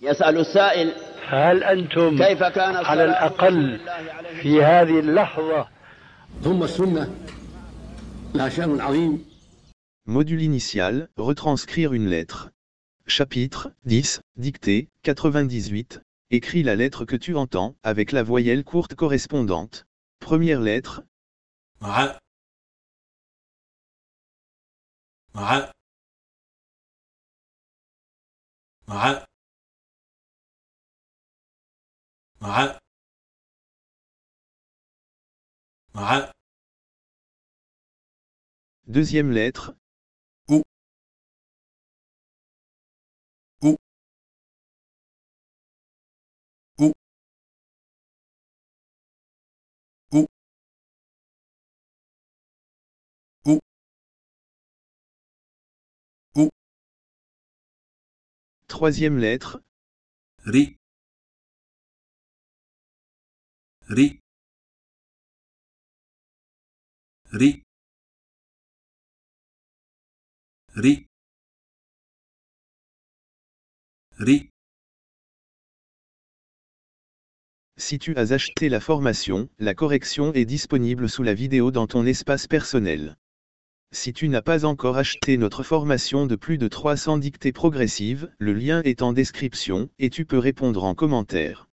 يسأل السائل هل أنتم كيف كان على الأقل في هذه اللحظة؟ ثم السنة لها شأن عظيم. Module initial, retranscrire une lettre. Chapitre 10, dictée, 98. Écris la lettre que tu entends, avec la voyelle courte correspondante. Première lettre. مع مع مع مع مع Deuxième lettre. ou ou ou ou ou ou Troisième lettre. ri ri ri ri ri. Si tu as acheté la formation, la correction est disponible sous la vidéo dans ton espace personnel. Si tu n'as pas encore acheté notre formation de plus de 300 dictées progressives, le lien est en description, et tu peux répondre en commentaire.